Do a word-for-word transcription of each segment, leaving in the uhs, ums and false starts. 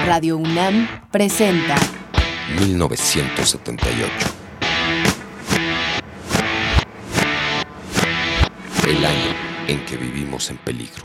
Radio UNAM presenta mil novecientos setenta y ocho. El año en que vivimos en peligro.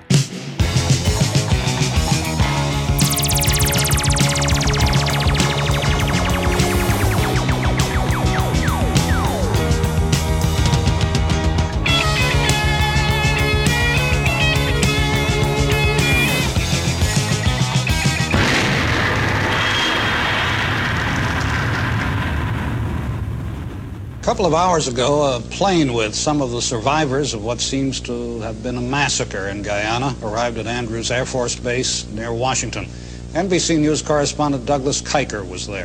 A couple of hours ago, a plane with some of the survivors of what seems to have been a massacre in Guyana arrived at Andrews Air Force Base near Washington. N B C News correspondent Douglas Kiker was there.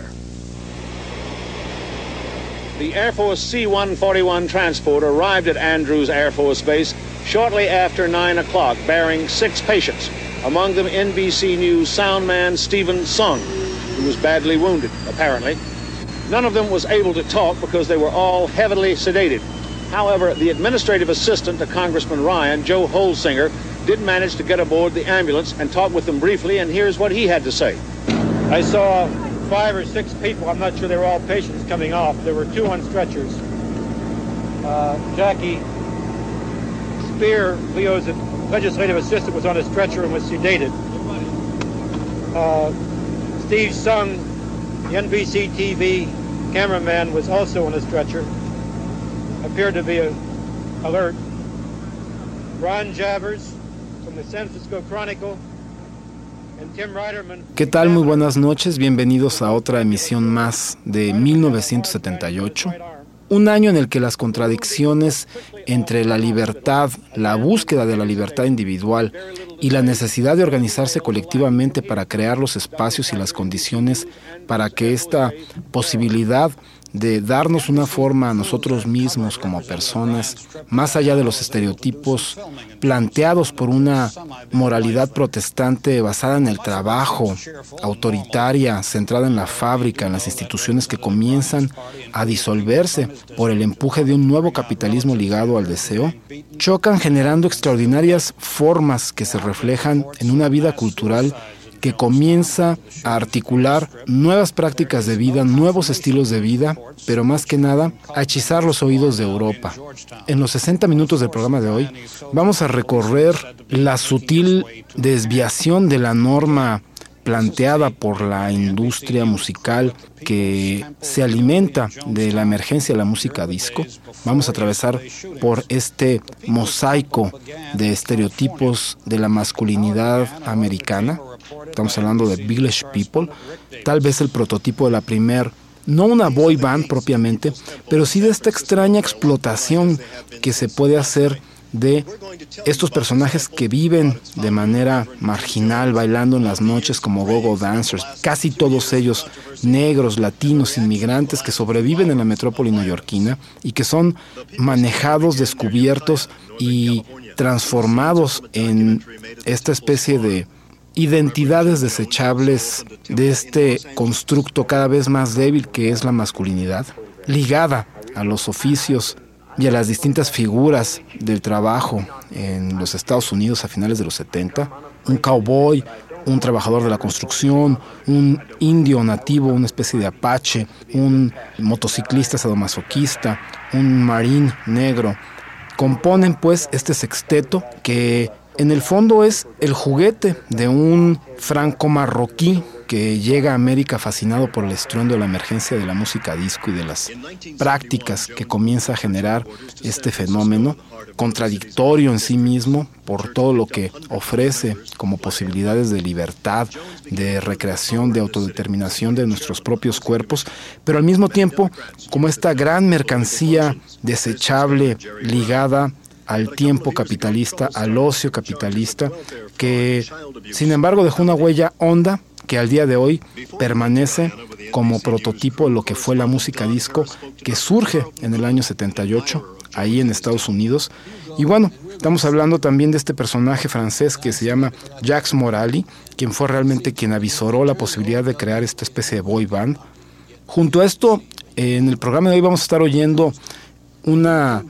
The Air Force C one forty-one transport arrived at Andrews Air Force Base shortly after nine o'clock, bearing six patients, among them N B C News soundman Stephen Sung, who was badly wounded, apparently. None of them was able to talk because they were all heavily sedated. However, the administrative assistant to Congressman Ryan, Joe Holsinger, did manage to get aboard the ambulance and talk with them briefly, and here's what he had to say. I saw five or six people. I'm not sure they were all patients coming off. There were two on stretchers. Uh, Jackie Spear, Leo's legislative assistant, was on a stretcher and was sedated. Uh, Steve Sung, the N B C T V cameraman, was also on a stretcher, appeared to be uh, alert. Ron Javers from the San Francisco Chronicle and Tim Reiderman. ¿Qué tal? Muy buenas noches, bienvenidos a otra emisión más de mil novecientos setenta y ocho. Un año en el que las contradicciones entre la libertad, la búsqueda de la libertad individual y la necesidad de organizarse colectivamente para crear los espacios y las condiciones para que esta posibilidad de darnos una forma a nosotros mismos como personas, más allá de los estereotipos planteados por una moralidad protestante basada en el trabajo, autoritaria, centrada en la fábrica, en las instituciones que comienzan a disolverse por el empuje de un nuevo capitalismo ligado al deseo, chocan generando extraordinarias formas que se reflejan en una vida cultural que comienza a articular nuevas prácticas de vida, nuevos estilos de vida, pero más que nada a hechizar los oídos de Europa. En los sesenta minutos del programa de hoy vamos a recorrer la sutil desviación de la norma planteada por la industria musical que se alimenta de la emergencia de la música disco. Vamos a atravesar por este mosaico de estereotipos de la masculinidad americana. Estamos hablando de Village People, tal vez el prototipo de la primer, no una boy band propiamente, pero sí de esta extraña explotación que se puede hacer de estos personajes que viven de manera marginal, bailando en las noches como go-go dancers, casi todos ellos negros, latinos, inmigrantes que sobreviven en la metrópoli neoyorquina y que son manejados, descubiertos y transformados en esta especie de identidades desechables de este constructo cada vez más débil que es la masculinidad, ligada a los oficios y a las distintas figuras del trabajo en los Estados Unidos a finales de los setenta. Un cowboy, un trabajador de la construcción, un indio nativo, una especie de apache, un motociclista sadomasoquista, un marín negro. Componen pues este sexteto que en el fondo es el juguete de un franco marroquí que llega a América fascinado por el estruendo de la emergencia de la música disco y de las prácticas que comienza a generar este fenómeno, contradictorio en sí mismo por todo lo que ofrece como posibilidades de libertad, de recreación, de autodeterminación de nuestros propios cuerpos, pero al mismo tiempo como esta gran mercancía desechable ligada al tiempo capitalista, al ocio capitalista, que sin embargo dejó una huella honda que al día de hoy permanece como prototipo de lo que fue la música disco que surge en el año setenta y ocho, ahí en Estados Unidos. Y bueno, estamos hablando también de este personaje francés que se llama Jacques Morali, quien fue realmente quien avisoró la posibilidad de crear esta especie de boy band. Junto a esto, en el programa de hoy vamos a estar oyendo una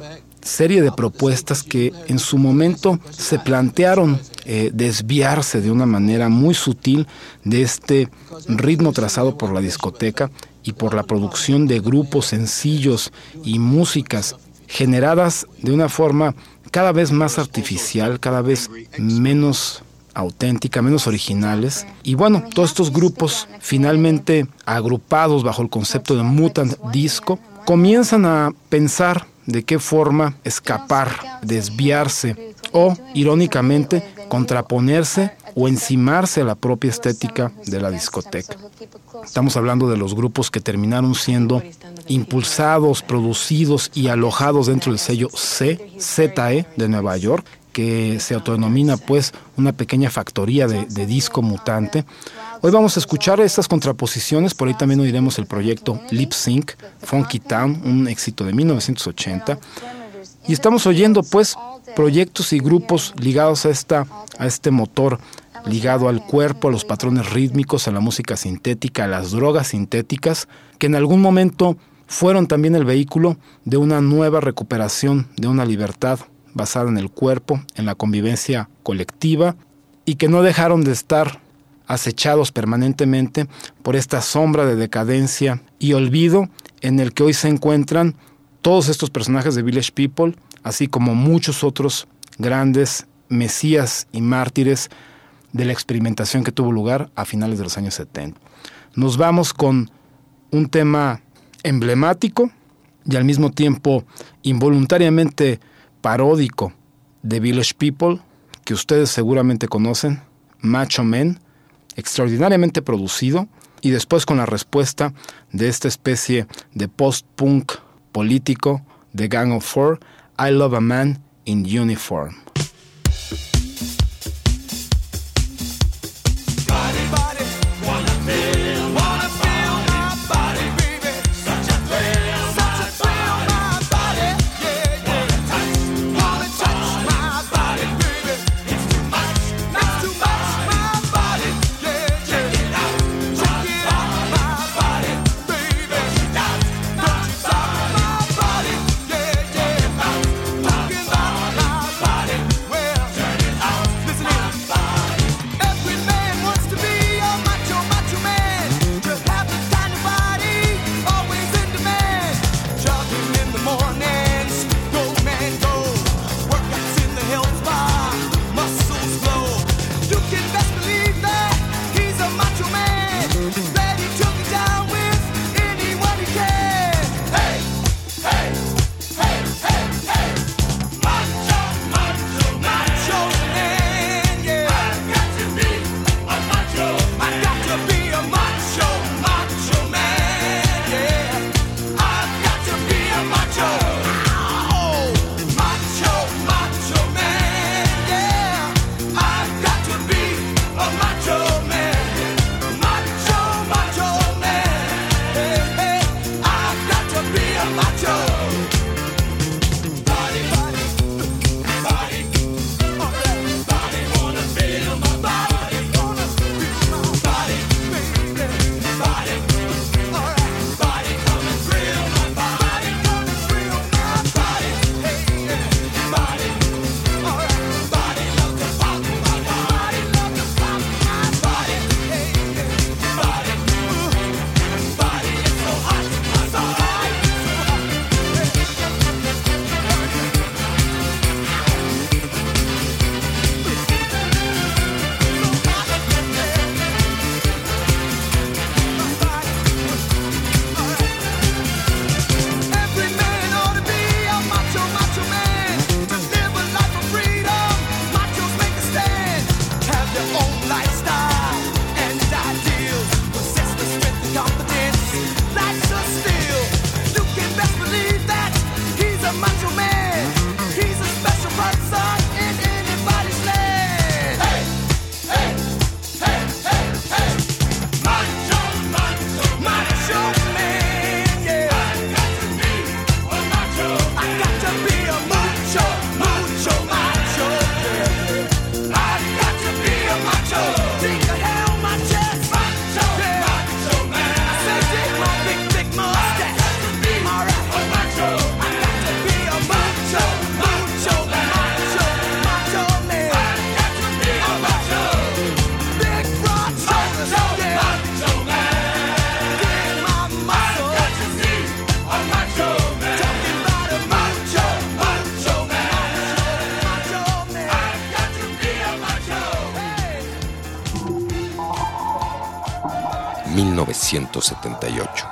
serie de propuestas que en su momento se plantearon eh, desviarse de una manera muy sutil de este ritmo trazado por la discoteca y por la producción de grupos, sencillos y músicas generadas de una forma cada vez más artificial, cada vez menos auténtica, menos originales. Y bueno, todos estos grupos finalmente agrupados bajo el concepto de Mutant Disco comienzan a pensar de qué forma escapar, desviarse o, irónicamente, contraponerse o encimarse a la propia estética de la discoteca. Estamos hablando de los grupos que terminaron siendo impulsados, producidos y alojados dentro del sello C, Z E de Nueva York, que se autodenomina pues una pequeña factoría de, de disco mutante. Hoy vamos a escuchar estas contraposiciones, por ahí también oiremos el proyecto Lip Sync, Funky Town, un éxito de mil novecientos ochenta. Y estamos oyendo pues proyectos y grupos ligados a, esta, a este motor, ligado al cuerpo, a los patrones rítmicos, a la música sintética, a las drogas sintéticas, que en algún momento fueron también el vehículo de una nueva recuperación de una libertad basada en el cuerpo, en la convivencia colectiva, y que no dejaron de estar acechados permanentemente por esta sombra de decadencia y olvido en el que hoy se encuentran todos estos personajes de Village People, así como muchos otros grandes mesías y mártires de la experimentación que tuvo lugar a finales de los años setenta. Nos vamos con un tema emblemático y al mismo tiempo involuntariamente paródico de Village People, que ustedes seguramente conocen, Macho Man, extraordinariamente producido, y después con la respuesta de esta especie de post-punk político de Gang of Four, I Love a Man in Uniform. Well, mil novecientos setenta y ocho.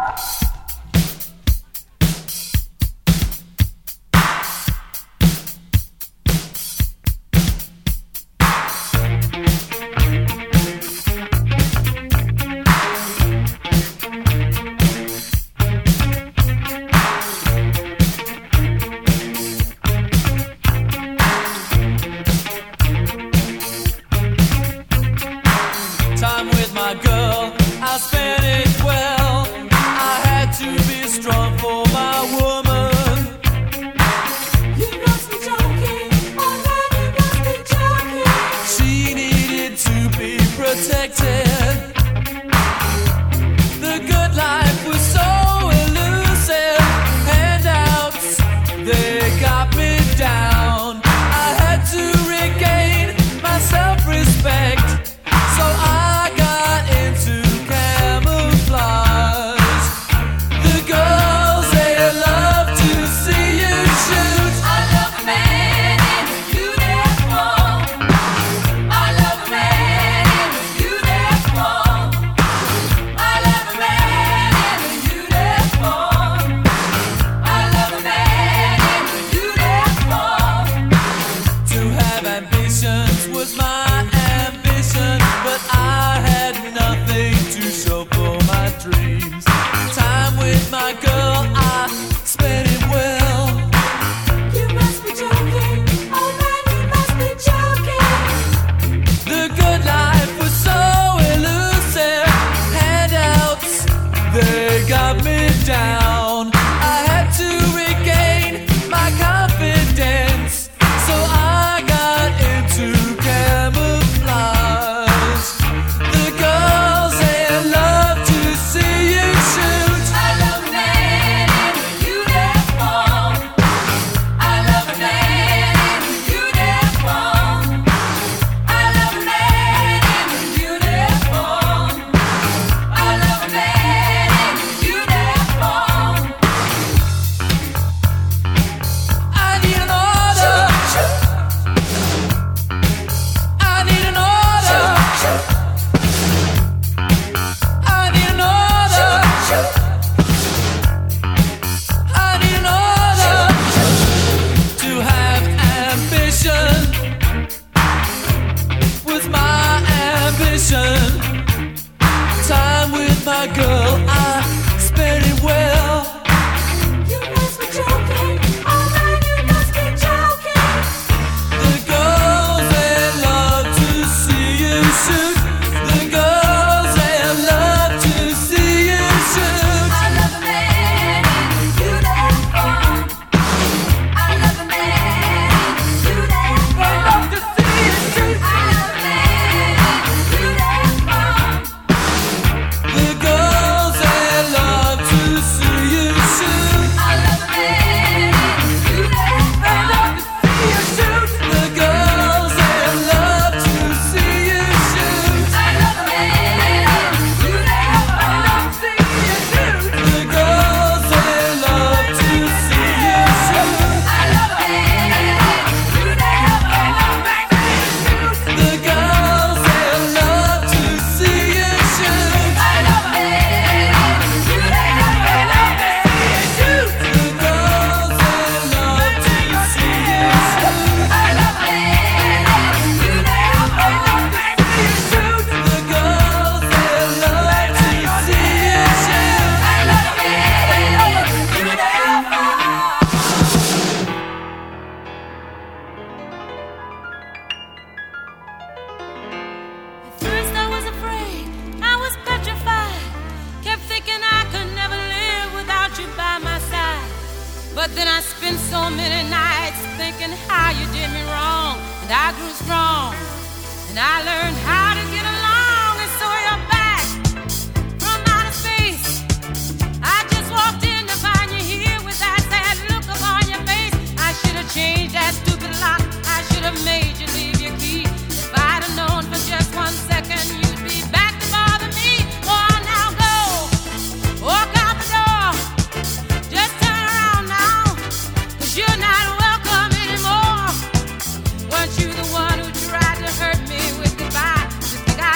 But then I spent so many nights thinking how you did me wrong. And I grew strong, and I learned how to get along. And so you're back from outer space. I just walked in to find you here with that sad look upon your face. I should have changed that stupid lock. I should have made you leave your key. If I'd have known for just one second you'd be back to bother me. Oh, now go, walk out the door. Just turn around now, 'cause you're not welcome anymore. Weren't you the one who tried to hurt me with goodbye? You think I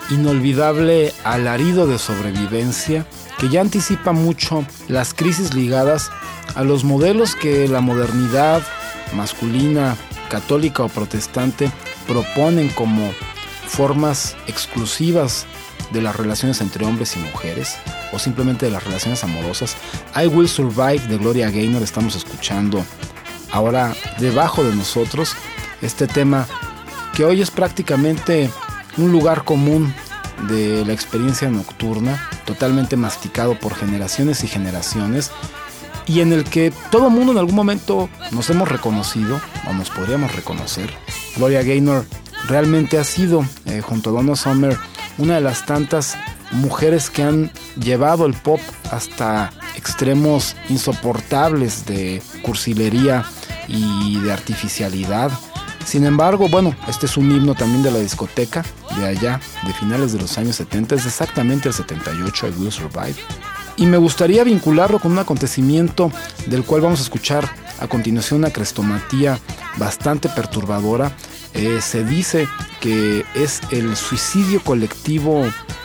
inolvidable alarido de sobrevivencia que ya anticipa mucho las crisis ligadas a los modelos que la modernidad masculina, católica o protestante proponen como formas exclusivas de las relaciones entre hombres y mujeres o simplemente de las relaciones amorosas. I Will Survive de Gloria Gaynor estamos escuchando ahora debajo de nosotros, este tema que hoy es prácticamente un lugar común de la experiencia nocturna, totalmente masticado por generaciones y generaciones, y en el que todo mundo en algún momento nos hemos reconocido o nos podríamos reconocer. Gloria Gaynor realmente ha sido, eh, junto a Donna Summer, una de las tantas mujeres que han llevado el pop hasta extremos insoportables de cursilería y de artificialidad. Sin embargo, bueno, este es un himno también de la discoteca de allá, de finales de los años setenta, es exactamente el setenta y ocho, I Will Survive. Y me gustaría vincularlo con un acontecimiento del cual vamos a escuchar a continuación una crestomatía bastante perturbadora. Eh, se dice que es el suicidio colectivo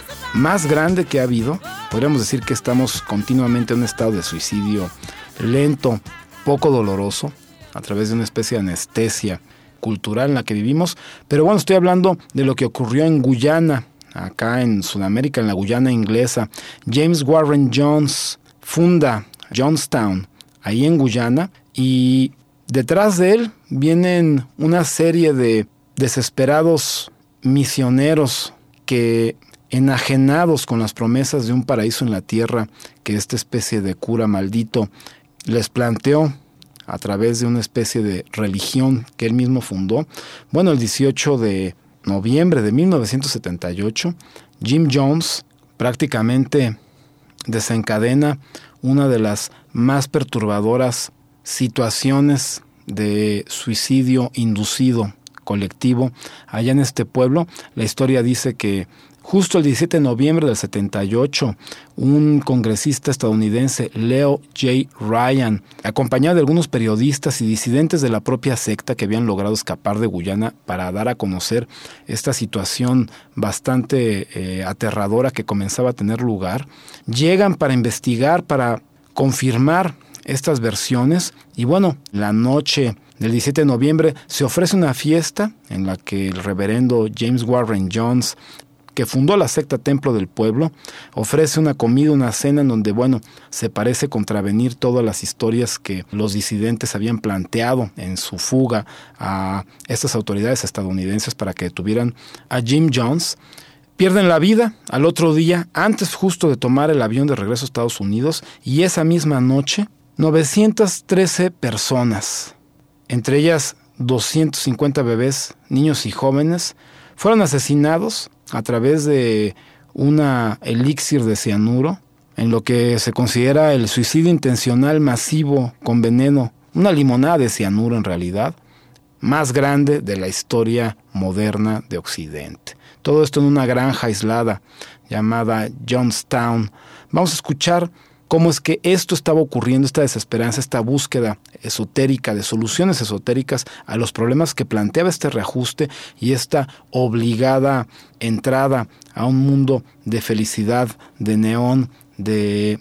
más grande que ha habido. Podríamos decir que estamos continuamente en un estado de suicidio lento, poco doloroso, a través de una especie de anestesia cultural en la que vivimos. Pero bueno, estoy hablando de lo que ocurrió en Guyana, acá en Sudamérica, en la Guyana inglesa. James Warren Jones funda Johnstown, ahí en Guyana, y detrás de él vienen una serie de desesperados misioneros que, enajenados con las promesas de un paraíso en la tierra que esta especie de cura maldito les planteó a través de una especie de religión que él mismo fundó. Bueno, el dieciocho de noviembre de mil novecientos setenta y ocho, Jim Jones prácticamente desencadena una de las más perturbadoras situaciones de suicidio inducido colectivo allá en este pueblo. La historia dice que justo el diecisiete de noviembre del setenta y ocho, un congresista estadounidense, Leo J. Ryan, acompañado de algunos periodistas y disidentes de la propia secta que habían logrado escapar de Guyana para dar a conocer esta situación bastante eh, aterradora que comenzaba a tener lugar, llegan para investigar, para confirmar estas versiones. Y bueno, la noche del diecisiete de noviembre se ofrece una fiesta en la que el reverendo James Warren Jones, que fundó la secta Templo del Pueblo, ofrece una comida, una cena en donde, bueno, se parece contravenir todas las historias que los disidentes habían planteado en su fuga a estas autoridades estadounidenses para que detuvieran a Jim Jones. Pierden la vida al otro día, antes justo de tomar el avión de regreso a Estados Unidos, y esa misma noche, novecientas trece personas, entre ellas doscientos cincuenta bebés, niños y jóvenes, fueron asesinados a través de una elixir de cianuro, en lo que se considera el suicidio intencional masivo con veneno, una limonada de cianuro en realidad, más grande de la historia moderna de Occidente. Todo esto en una granja aislada llamada Johnstown. Vamos a escuchar cómo es que esto estaba ocurriendo, esta desesperanza, esta búsqueda esotérica de soluciones esotéricas a los problemas que planteaba este reajuste y esta obligada entrada a un mundo de felicidad, de neón, de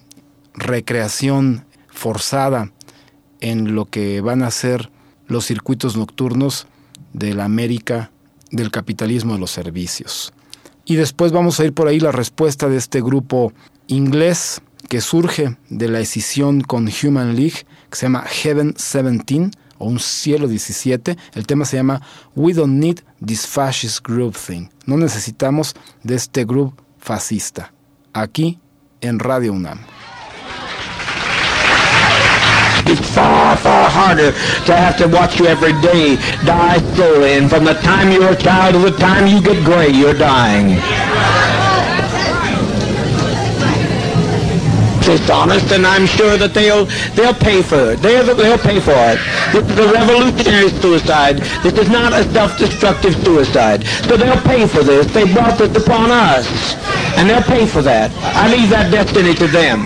recreación forzada en lo que van a ser los circuitos nocturnos de la América del capitalismo de los servicios. Y después vamos a ir por ahí la respuesta de este grupo inglés que surge de la escisión con Human League, que se llama Heaven diecisiete o Un Cielo diecisiete. El tema se llama We Don't Need This Fascist Group Thing. No necesitamos de este grupo fascista. Aquí en Radio UNAM. It's far, far harder to have to watch you every day die slowly, and from the time you're a child to the time you get gray, you're dying. It's honest, and I'm sure that they'll they'll pay for it. They'll they'll pay for it. This is a revolutionary suicide. This is not a self-destructive suicide. So they'll pay for this. They brought this upon us, and they'll pay for that. I leave that destiny to them.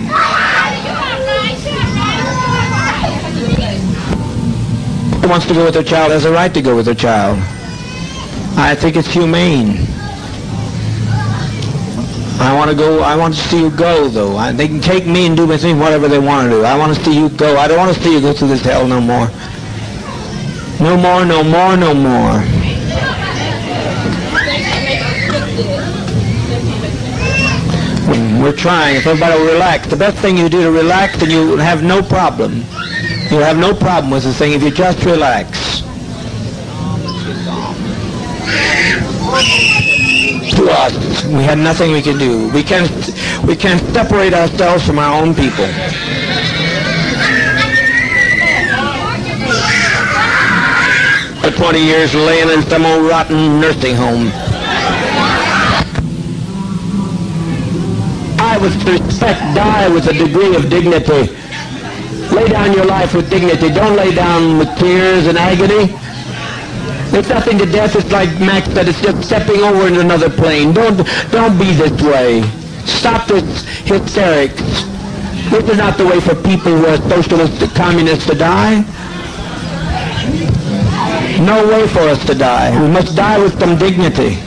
Who wants to go with their child has a right to go with their child. I think it's humane. I want to go, I want to see you go, though. I, they can take me and do with me whatever they want to do. I want to see you go. I don't want to see you go through this hell no more. No more, no more, no more. We're trying. If everybody will relax. The best thing you do to relax, and you have no problem. You'll have no problem with the thing if you just relax. To us, we had nothing we could do. We can't, we can't separate ourselves from our own people. For twenty years laying in some old rotten nursing home. Die with respect, die with a degree of dignity. Lay down your life with dignity. Don't lay down with tears and agony. There's nothing to death. It's like Max said, it's just stepping over into another plane. Don't, don't be this way. Stop this hysterics. This is not the way for people who are socialist, communists to die. No way for us to die. We must die with some dignity.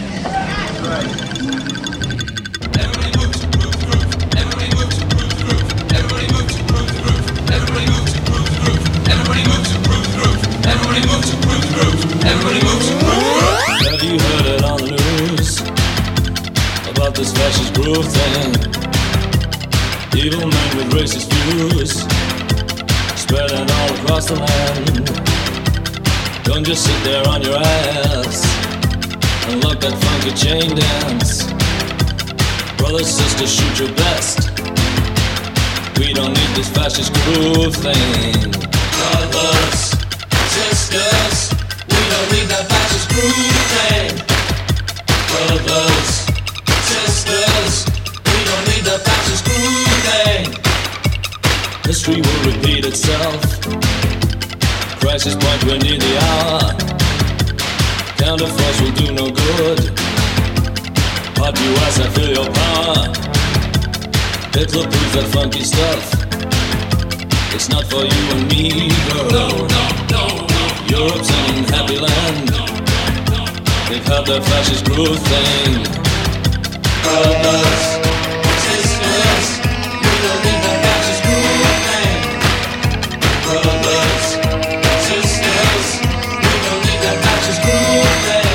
Have you heard it on the news about this fascist groove thing? Evil men with racist views spreading all across the land. Don't just sit there on your ass and look that funky chain dance. Brothers, sisters, shoot your best. We don't need this fascist groove thing. Brothers, sisters, we don't need that fascist groove thing. Brothers, sisters, we don't need that fascist groove thing. History will repeat itself. Crisis point, we're near the hour. Counterforce will do no good. Hot U S, I feel your power. Hitler proves that funky stuff. It's not for you and me, girl. No, no, no, no. Europe's an unhappy land. They've had their fascist groove thing. Brothers, sisters, we don't need that fascist groove thing. Brothers, sisters, we don't need that fascist groove thing.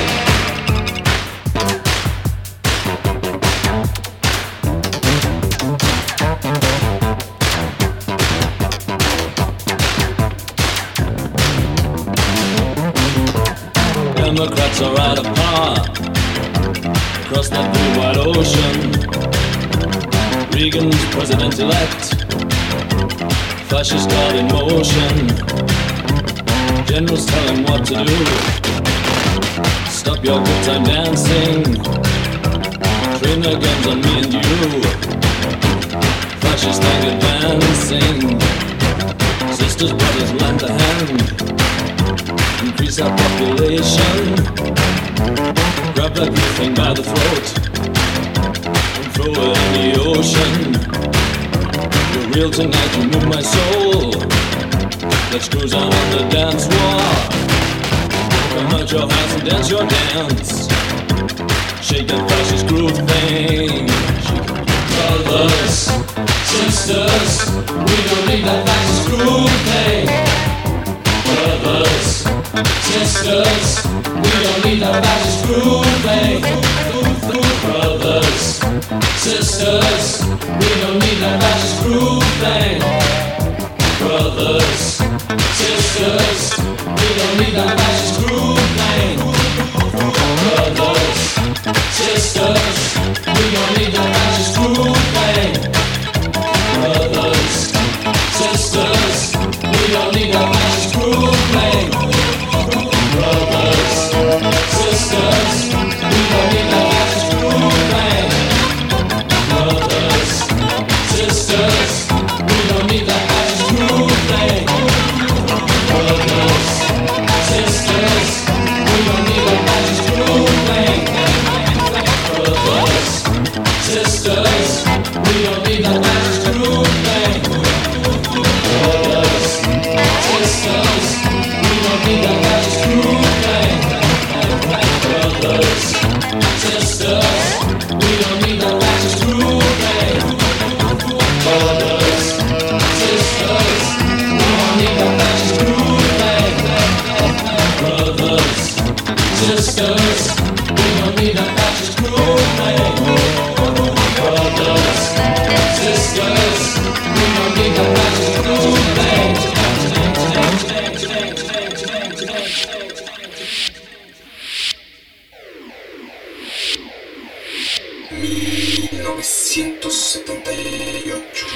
Democrats are out of power across that blue wide ocean. Reagan's president-elect, fascist God in motion. Generals tell him what to do. Stop your good time dancing. Train their guns on me and you. Fascist thing advancing. Sisters, brothers, lend a hand. Increase our population. Grab that blue thing by the throat and throw it in the ocean. You're real tonight, you move my soul. Let's cruise on on the dance floor. Come out your hands and dance your dance. Shake that fascist groove thing. Brothers, sisters, we don't need that fascist groove thing. Brothers, sisters, we don't need that fascist groove thing. Brothers, sisters, we don't need that fascist groove thing. Brothers, sisters, we don't need that fascist groove thing. Brothers, sisters, we don't need that fascist groove thing. Brothers, sisters, we don't need that fascist groove thing. Brothers, sisters, we don't need that fascist groove thing. Brothers, sisters, we don't need mil novecientos setenta y ocho.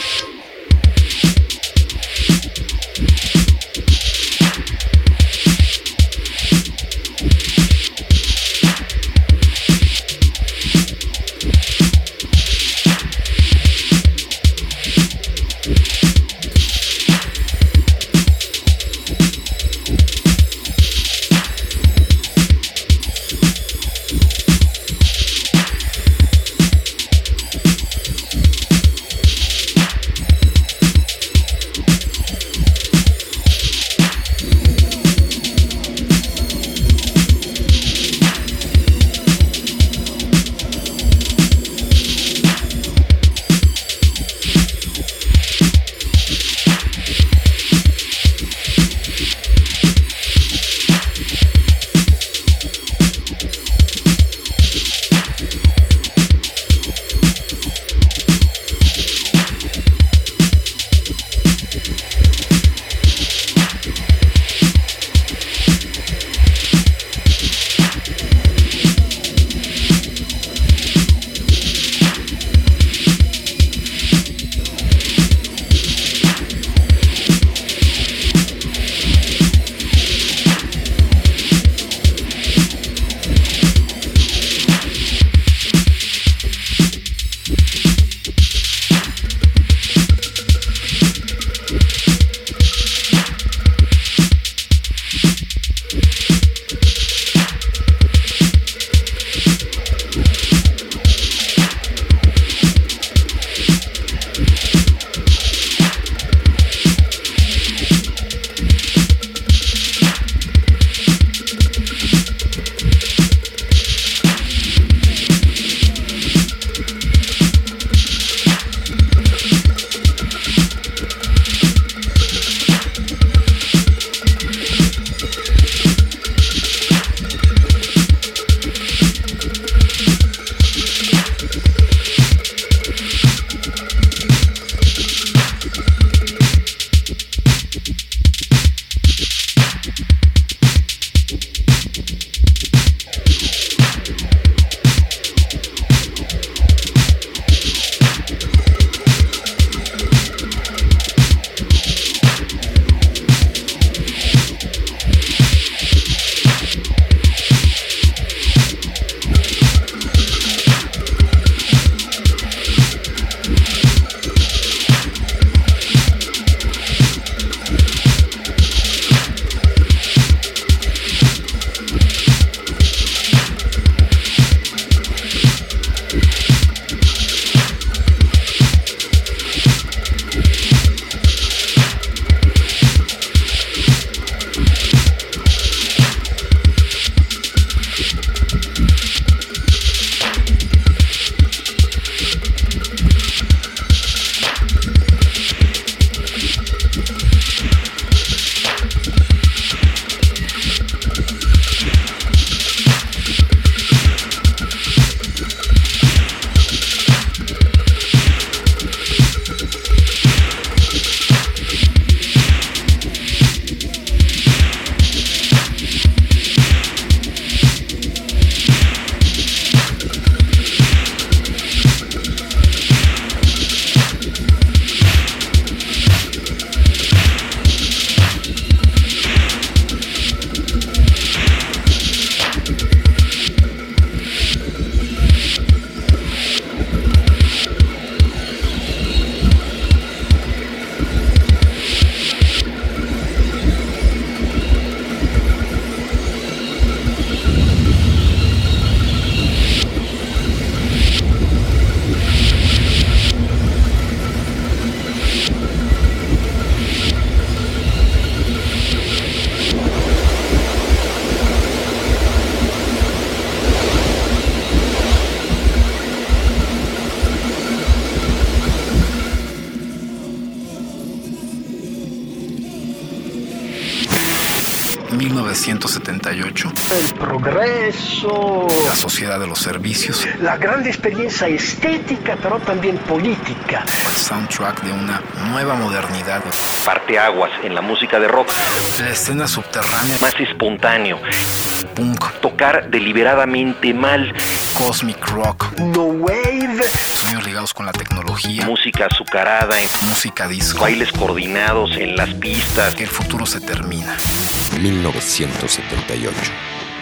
mil novecientos setenta y ocho. El progreso. La sociedad de los servicios. La gran experiencia estética, pero también política. El soundtrack de una nueva modernidad. Parteaguas en la música de rock. La escena subterránea. Más espontáneo. Punk. Tocar deliberadamente mal. Cosmic rock. No wave. Sonidos ligados con la tecnología. Música azucarada. Música disco. Bailes coordinados en las pistas. Que el futuro se termina. mil novecientos setenta y ocho.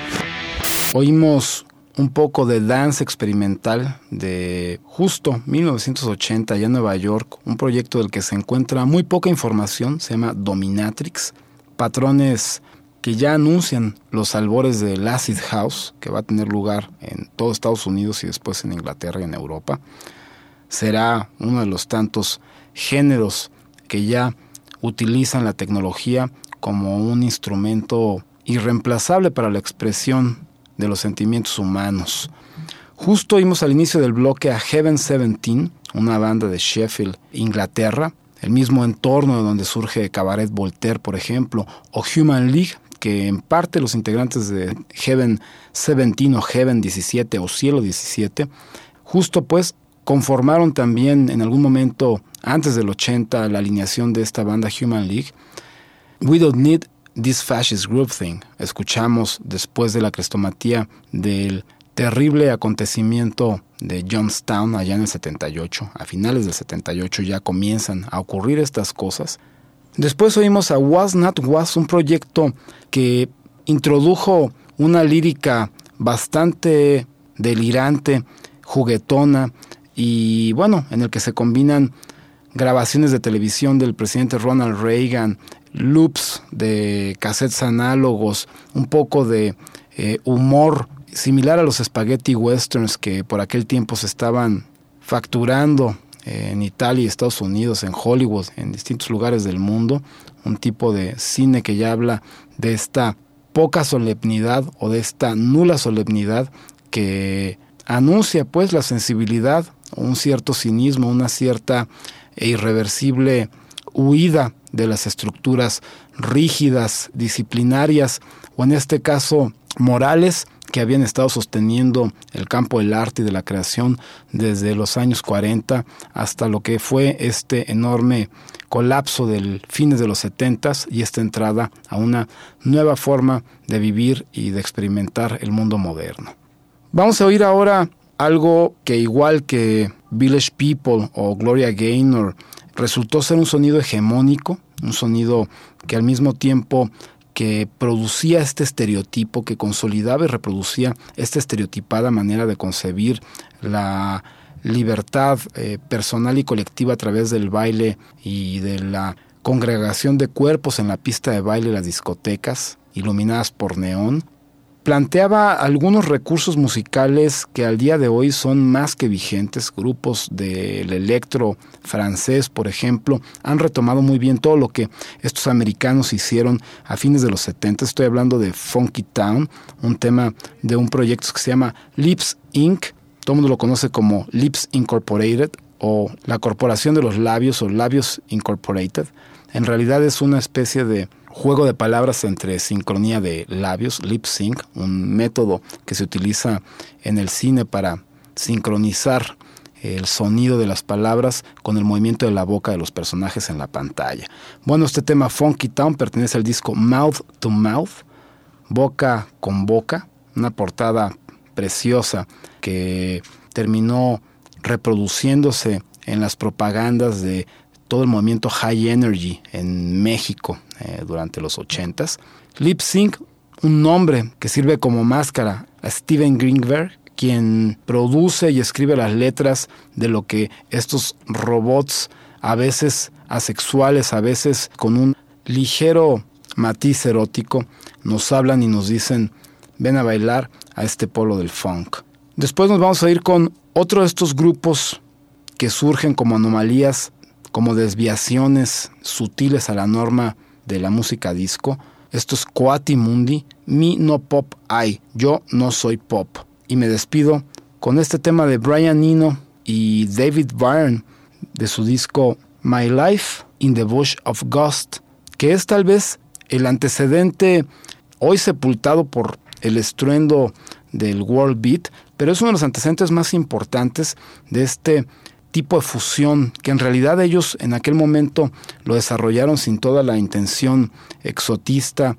Oímos un poco de dance experimental de justo mil novecientos ochenta allá en Nueva York, un proyecto del que se encuentra muy poca información, se llama Dominatrix, patrones que ya anuncian los albores del Acid House, que va a tener lugar en todo Estados Unidos y después en Inglaterra y en Europa. Será uno de los tantos géneros que ya utilizan la tecnología como un instrumento irreemplazable para la expresión de los sentimientos humanos. Justo oímos al inicio del bloque a Heaven diecisiete, una banda de Sheffield, Inglaterra, el mismo entorno de donde surge Cabaret Voltaire, por ejemplo, o Human League, que en parte los integrantes de Heaven diecisiete o Heaven diecisiete o Cielo diecisiete, justo pues conformaron también en algún momento antes del ochenta la alineación de esta banda Human League. We Don't Need This Fascist Group Thing. Escuchamos después de la crestomatía del terrible acontecimiento de Johnstown allá en el setenta y ocho. A finales del setenta y ocho ya comienzan a ocurrir estas cosas. Después oímos a Was Not Was, un proyecto que introdujo una lírica bastante delirante, juguetona, y bueno, en el que se combinan grabaciones de televisión del presidente Ronald Reagan, loops de cassettes análogos, un poco de eh, humor similar a los spaghetti westerns que por aquel tiempo se estaban facturando eh, en Italia y Estados Unidos, en Hollywood, en distintos lugares del mundo. Un tipo de cine que ya habla de esta poca solemnidad o de esta nula solemnidad que anuncia pues la sensibilidad, un cierto cinismo, una cierta e irreversible huida de las estructuras rígidas, disciplinarias, o en este caso morales, que habían estado sosteniendo el campo del arte y de la creación desde los años cuarenta hasta lo que fue este enorme colapso del fines de los setentas y esta entrada a una nueva forma de vivir y de experimentar el mundo moderno. Vamos a oír ahora algo que, igual que Village People o Gloria Gaynor, resultó ser un sonido hegemónico, un sonido que al mismo tiempo que producía este estereotipo, que consolidaba y reproducía esta estereotipada manera de concebir la libertad eh, personal y colectiva a través del baile y de la congregación de cuerpos en la pista de baile y las discotecas, iluminadas por neón. Planteaba algunos recursos musicales que al día de hoy son más que vigentes. Grupos del electro francés, por ejemplo, han retomado muy bien todo lo que estos americanos hicieron a fines de los setenta. Estoy hablando de Funky Town, un tema de un proyecto que se llama Lips Incorporated. Todo el mundo lo conoce como Lips Incorporated o la Corporación de los Labios o Labios Incorporated. En realidad es una especie de juego de palabras entre sincronía de labios, lip sync, un método que se utiliza en el cine para sincronizar el sonido de las palabras con el movimiento de la boca de los personajes en la pantalla. Bueno, este tema Funky Town pertenece al disco Mouth to Mouth, boca con boca, una portada preciosa que terminó reproduciéndose en las propagandas de todo el movimiento High Energy en México eh, durante los ochentas. Lip Sync, un nombre que sirve como máscara a Steven Greenberg, quien produce y escribe las letras de lo que estos robots, a veces asexuales, a veces con un ligero matiz erótico, nos hablan y nos dicen: ven a bailar a este polo del funk. Después nos vamos a ir con otro de estos grupos que surgen como anomalías, como desviaciones sutiles a la norma de la música disco. Esto es Coati Mundi, Me No Pop I, yo no soy pop. Y me despido con este tema de Brian Eno y David Byrne de su disco My Life in the Bush of Ghost, que es tal vez el antecedente hoy sepultado por el estruendo del world beat, pero es uno de los antecedentes más importantes de este tipo de fusión, que en realidad ellos en aquel momento lo desarrollaron sin toda la intención exotista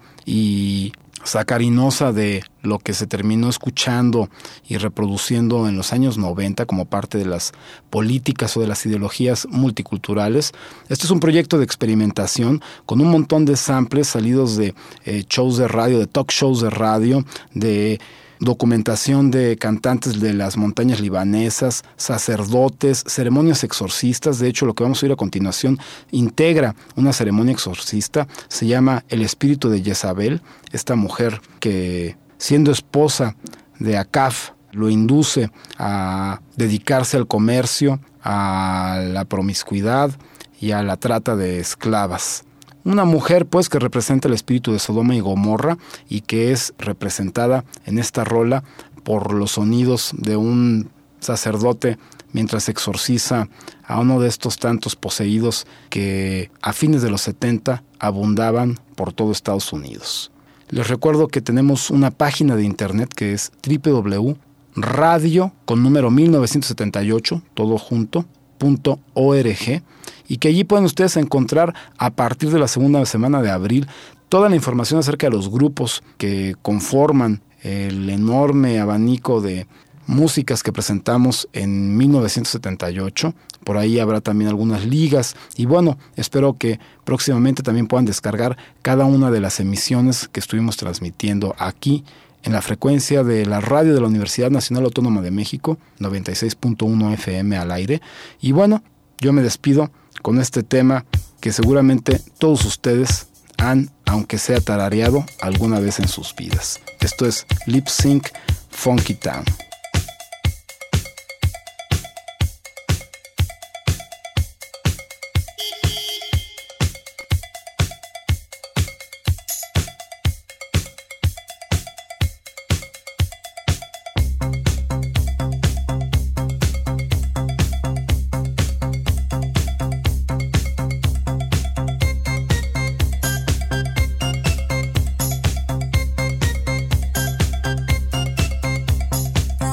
y sacarinosa de lo que se terminó escuchando y reproduciendo en los años noventa como parte de las políticas o de las ideologías multiculturales. Este es un proyecto de experimentación con un montón de samples salidos de eh, shows de radio, de talk shows de radio, de documentación de cantantes de las montañas libanesas, sacerdotes, ceremonias exorcistas. De hecho, lo que vamos a oír a continuación integra una ceremonia exorcista. Se llama El espíritu de Jezabel, esta mujer que, siendo esposa de Acab, lo induce a dedicarse al comercio, a la promiscuidad y a la trata de esclavas. Una mujer, pues, que representa el espíritu de Sodoma y Gomorra y que es representada en esta rola por los sonidos de un sacerdote mientras exorciza a uno de estos tantos poseídos que a fines de los setenta abundaban por todo Estados Unidos. Les recuerdo que tenemos una página de internet que es doble u doble u doble u punto radio con número mil novecientos setenta y ocho, todo junto, punto org, y que allí pueden ustedes encontrar a partir de la segunda semana de abril toda la información acerca de los grupos que conforman el enorme abanico de músicas que presentamos en mil novecientos setenta y ocho. Por ahí habrá también algunas ligas y bueno, espero que próximamente también puedan descargar cada una de las emisiones que estuvimos transmitiendo aquí en la frecuencia de la radio de la Universidad Nacional Autónoma de México, noventa y seis punto uno F M al aire. Y bueno, yo me despido con este tema que seguramente todos ustedes han, aunque sea tarareado, alguna vez en sus vidas. Esto es Lip Sync Funky Town. Thank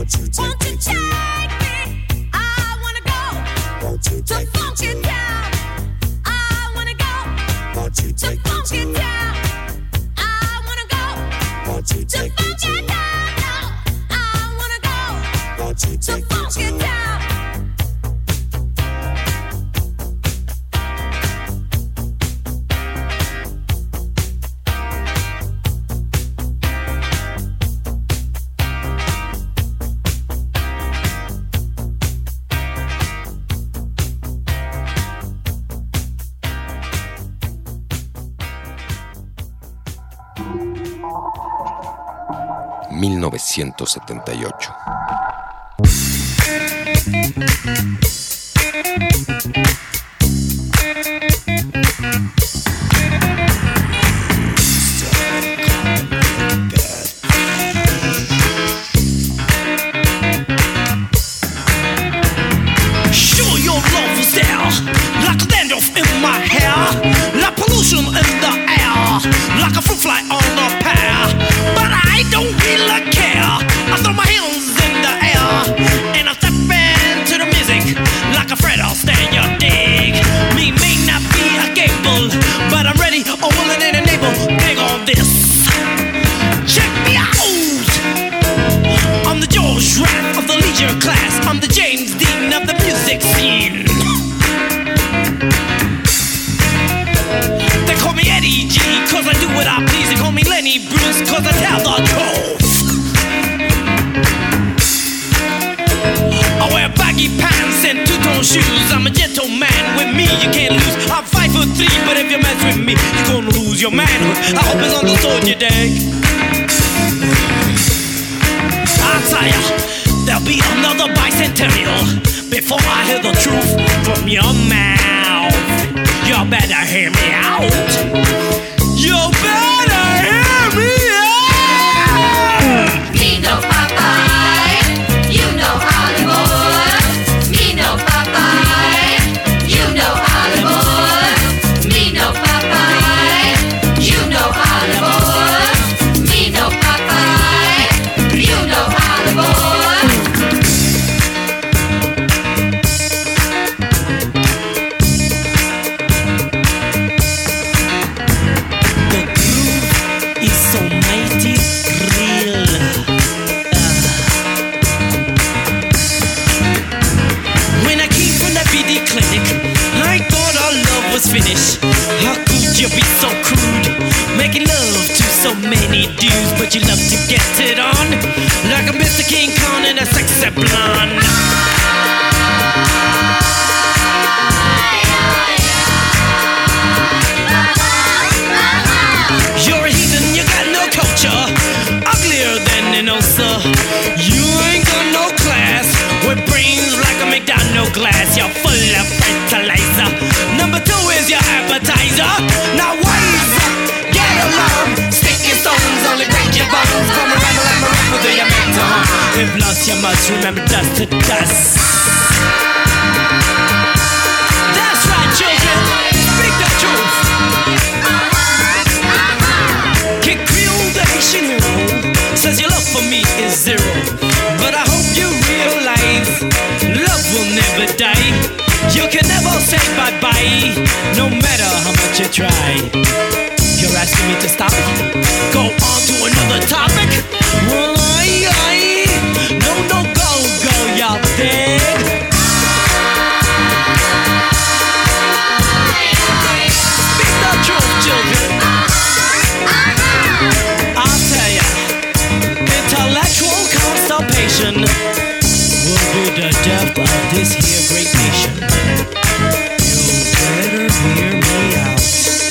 mil novecientos setenta y ocho. Show your love is there, like a dandruff in my hair, like pollution in the air, like a fruit fly on a pear. But I don't really care. I throw my hands in the air and I step into the music like a Fred Astaire. You dig me? May not be a gable, but I'm ready, I'm willing and able. Dig on this. Check me out. I'm the George Rapp of the leisure class. I'm the James Dean of the music scene. They call me Eddie G, cause I do what I please. They call me Lenny Bruce, cause I tell the truth. I wear baggy pants and two-tone shoes. I'm a gentleman, with me you can't lose. I'm five foot three, but if you mess with me, you're gonna lose your manhood. I hope it's understood, you dig? I'll tell ya, there'll be another bicentennial before I hear the truth from your mouth. You better hear me out. You better hear me out. Me no Popeye, you know Hollywood. Me no Popeye, you know Hollywood. Me no Popeye, you know Hollywood. Me no Popeye, you know Hollywood. Finish. How could you be so crude? Making love to so many dudes, but you love to get it on like a Mister King Kong and a sexy blonde. You're a heathen, you got no culture, uglier than an ulcer. You ain't got no class, with brains like a McDonald's glass. You're full of fertilizer. Number two is your appetizer. Now wiser, get along. Sticky stones only break your bones. Come around and let me rap with your mentor. If lost you must remember dust to dust. That's right, children. Speak the truth. Kid Creole, the Haitian hero, says your love for me is zero. But I hope you realize love will never die. You can never say bye-bye, no matter how much you try. You're asking me to stop? Go on to another topic? Well, I, I, no, no, go, go, y'all dig? Speak the truth, children. I'll tell ya, intellectual constipation will be the death of this here great nation. You better hear me out.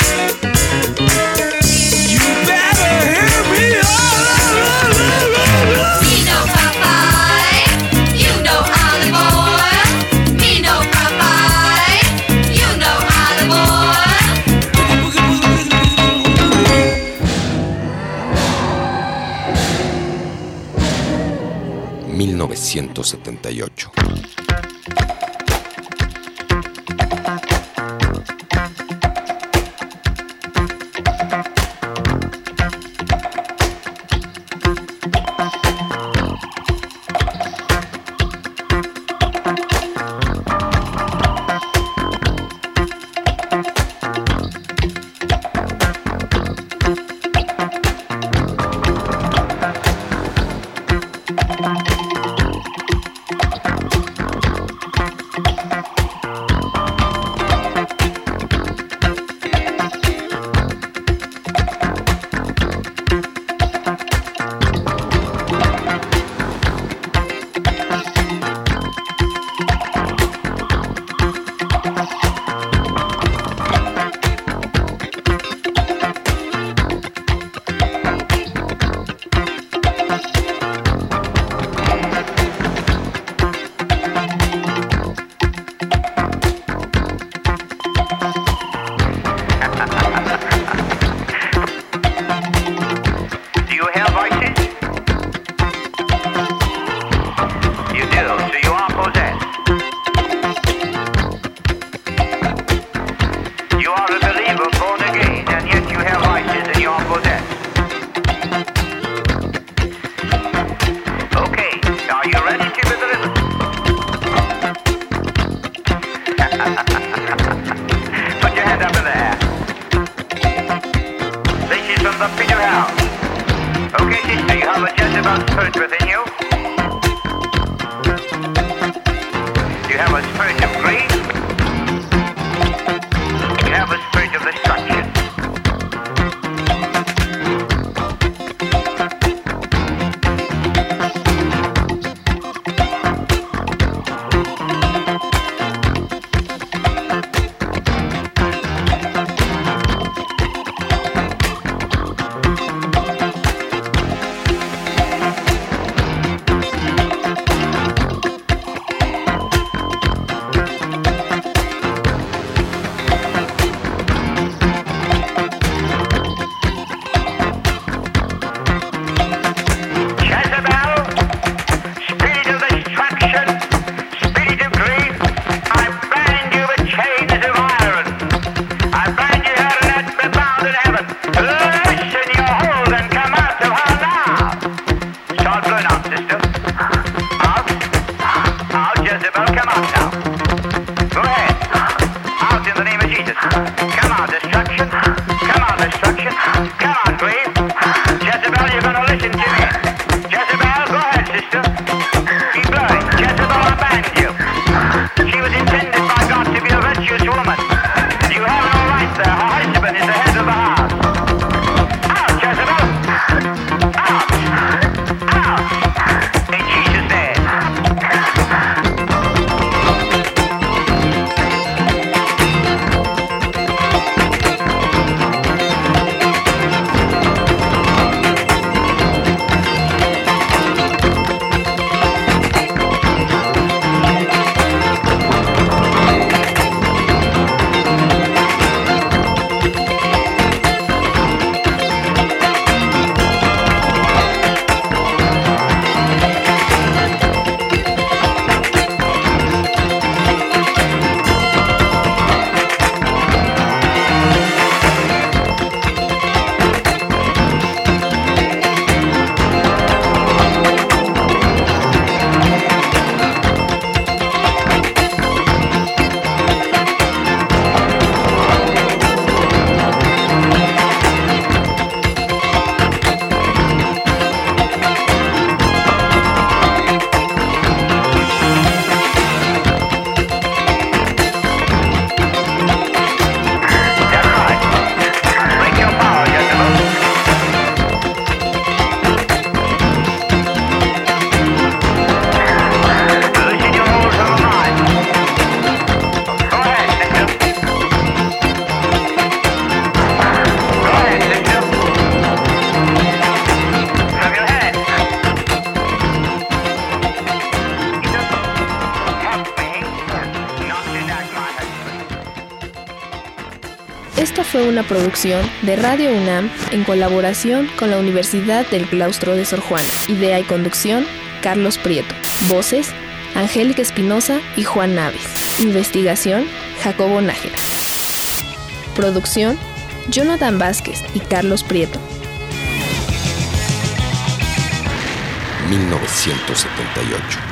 You better hear me out. Me no Popeye, you know Hollywood. Me no Popeye, you know Hollywood. mil novecientos setenta y ocho. Esta fue una producción de Radio UNAM en colaboración con la Universidad del Claustro de Sor Juana. Idea y conducción, Carlos Prieto. Voces, Angélica Espinosa y Juan Naves. Investigación, Jacobo Nájera. Producción, Jonathan Vázquez y Carlos Prieto. mil novecientos setenta y ocho.